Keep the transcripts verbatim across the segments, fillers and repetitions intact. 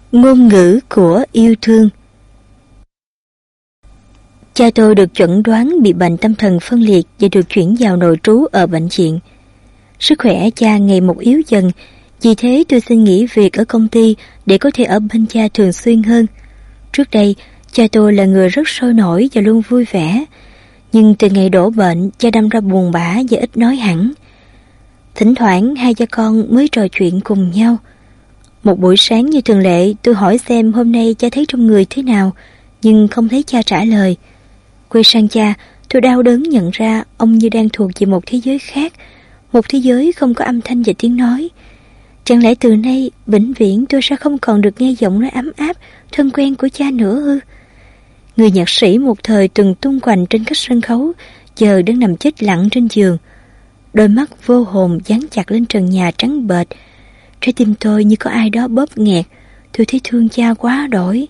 Ngôn ngữ của yêu thương. Cha tôi được chẩn đoán bị bệnh tâm thần phân liệt và được chuyển vào nội trú ở bệnh viện. Sức khỏe cha ngày một yếu dần, vì thế tôi xin nghỉ việc ở công ty để có thể ở bên cha thường xuyên hơn. Trước đây, cha tôi là người rất sôi nổi và luôn vui vẻ, nhưng từ ngày đổ bệnh, cha đâm ra buồn bã và ít nói hẳn. Thỉnh thoảng hai cha con mới trò chuyện cùng nhau. Một buổi sáng như thường lệ, tôi hỏi xem hôm nay cha thấy trong người thế nào, nhưng không thấy cha trả lời. Quay sang cha, tôi đau đớn nhận ra ông như đang thuộc về một thế giới khác, một thế giới không có âm thanh và tiếng nói. Chẳng lẽ từ nay, vĩnh viễn tôi sẽ không còn được nghe giọng nói ấm áp, thân quen của cha nữa ư? Người nhạc sĩ một thời từng tung hoành trên các sân khấu, giờ đang nằm chết lặng trên giường. Đôi mắt vô hồn dán chặt lên trần nhà trắng bệch. Trái tim tôi như có ai đó bóp nghẹt. Tôi thấy thương cha quá đổi.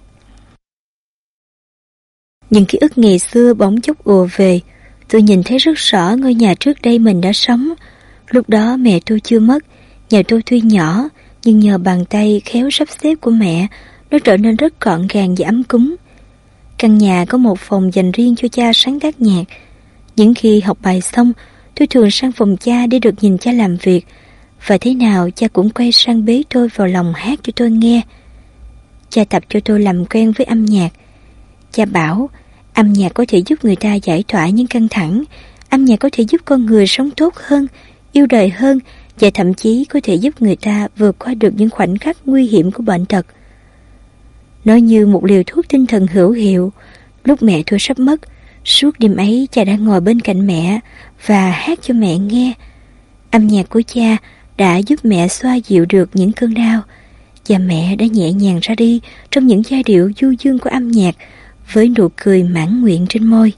Những ký ức ngày xưa bỗng chốc ùa về. Tôi nhìn thấy rất rõ ngôi nhà trước đây mình đã sống. Lúc đó mẹ tôi chưa mất. Nhà tôi tuy nhỏ, nhưng nhờ bàn tay khéo sắp xếp của mẹ, nó trở nên rất gọn gàng và ấm cúng. Căn nhà có một phòng dành riêng cho cha sáng tác nhạc. Những khi học bài xong, tôi thường sang phòng cha để được nhìn cha làm việc, và thế nào cha cũng quay sang bế tôi vào lòng hát cho tôi nghe. Cha tập cho tôi làm quen với âm nhạc. Cha bảo âm nhạc có thể giúp người ta giải tỏa những căng thẳng, âm nhạc có thể giúp con người sống tốt hơn, yêu đời hơn, và thậm chí có thể giúp người ta vượt qua được những khoảnh khắc nguy hiểm của bệnh tật. Nó như một liều thuốc tinh thần hữu hiệu. Lúc mẹ tôi sắp mất, suốt đêm ấy cha đã ngồi bên cạnh mẹ và hát cho mẹ nghe. Âm nhạc của cha đã giúp mẹ xoa dịu được những cơn đau, và mẹ đã nhẹ nhàng ra đi trong những giai điệu du dương của âm nhạc với nụ cười mãn nguyện trên môi.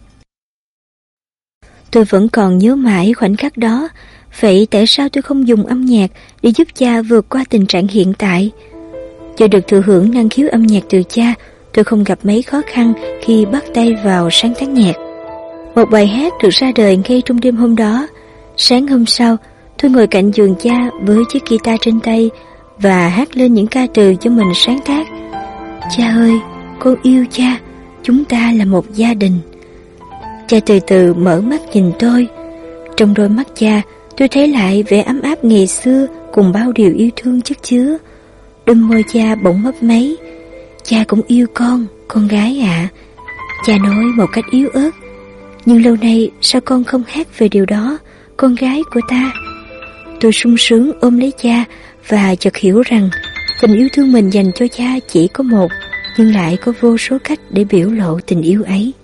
Tôi vẫn còn nhớ mãi khoảnh khắc đó. Vậy tại sao tôi không dùng âm nhạc để giúp cha vượt qua tình trạng hiện tại? Do được thừa hưởng năng khiếu âm nhạc từ cha, tôi không gặp mấy khó khăn khi bắt tay vào sáng tác nhạc. Một bài hát được ra đời ngay trong đêm hôm đó. Sáng hôm sau, tôi ngồi cạnh giường cha với chiếc guitar trên tay và hát lên những ca từ cho mình sáng tác. Cha ơi, con yêu cha, chúng ta là một gia đình. Cha từ từ mở mắt nhìn tôi. Trong đôi mắt cha, tôi thấy lại vẻ ấm áp ngày xưa cùng bao điều yêu thương chất chứa. Đôi môi cha bỗng mấp máy. Cha cũng yêu con, con gái ạ. À. Cha nói một cách yếu ớt. Nhưng lâu nay sao con không hát về điều đó, con gái của ta? Tôi sung sướng ôm lấy cha và chợt hiểu rằng tình yêu thương mình dành cho cha chỉ có một, nhưng lại có vô số cách để biểu lộ tình yêu ấy.